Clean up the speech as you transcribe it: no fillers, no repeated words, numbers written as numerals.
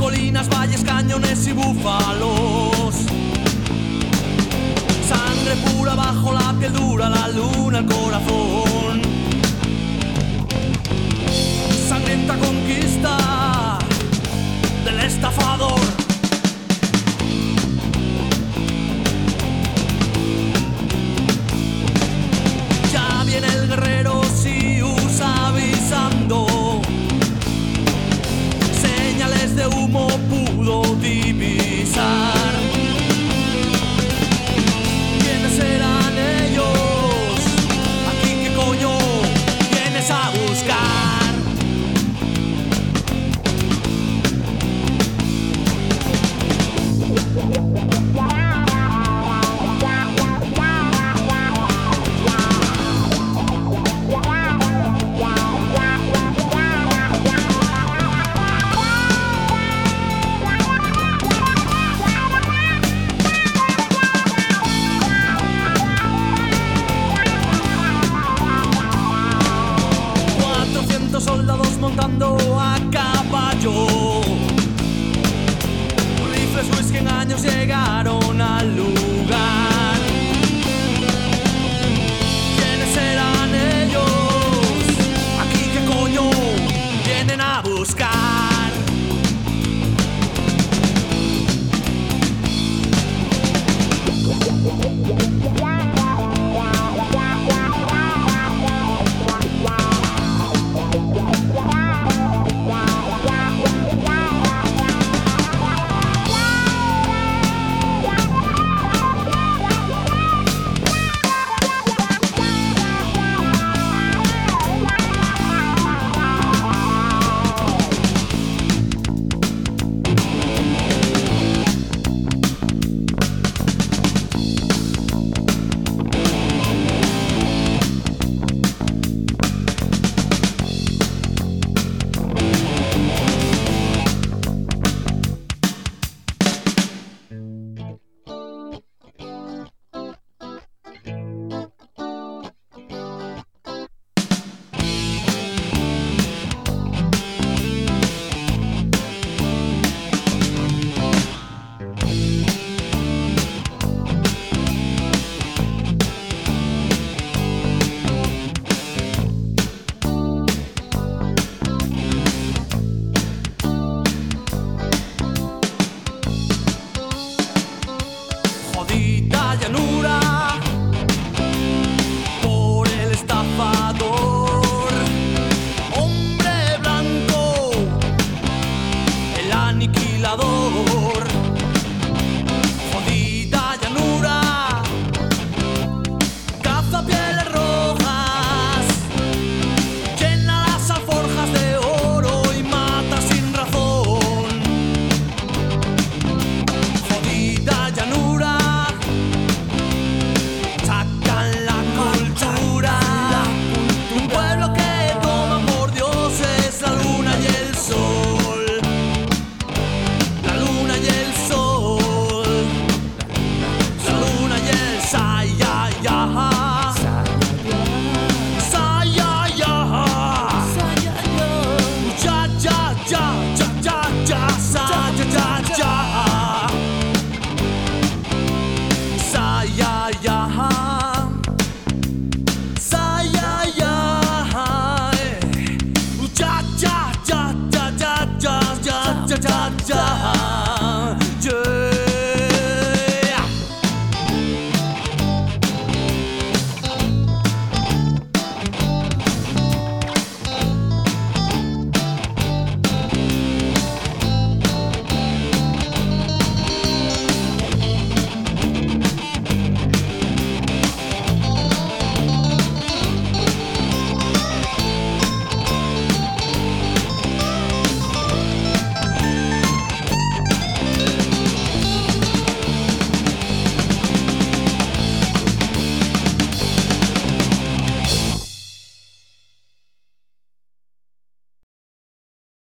colinas, valles, cañones y búfalos. Sangre pura bajo la piel dura, la luna, el corazón. Sangrienta conquista del estafador. Ya viene el guerrero Sius avisando. Señales de humo pudo divisar. ¿Quiénes serán ellos? Aquí qué coño vienes a buscar. Soldados montando a caballo, rifles whisky en años llegaron al lugar. ¿Quiénes serán ellos? Aquí qué coño vienen a buscar. Llanura por el estafador, hombre blanco, el aniquilador. Jodida llanura, caza pieles rojas, llena las alforjas de oro y mata sin razón. Jodida llanura, ja, ja, ja.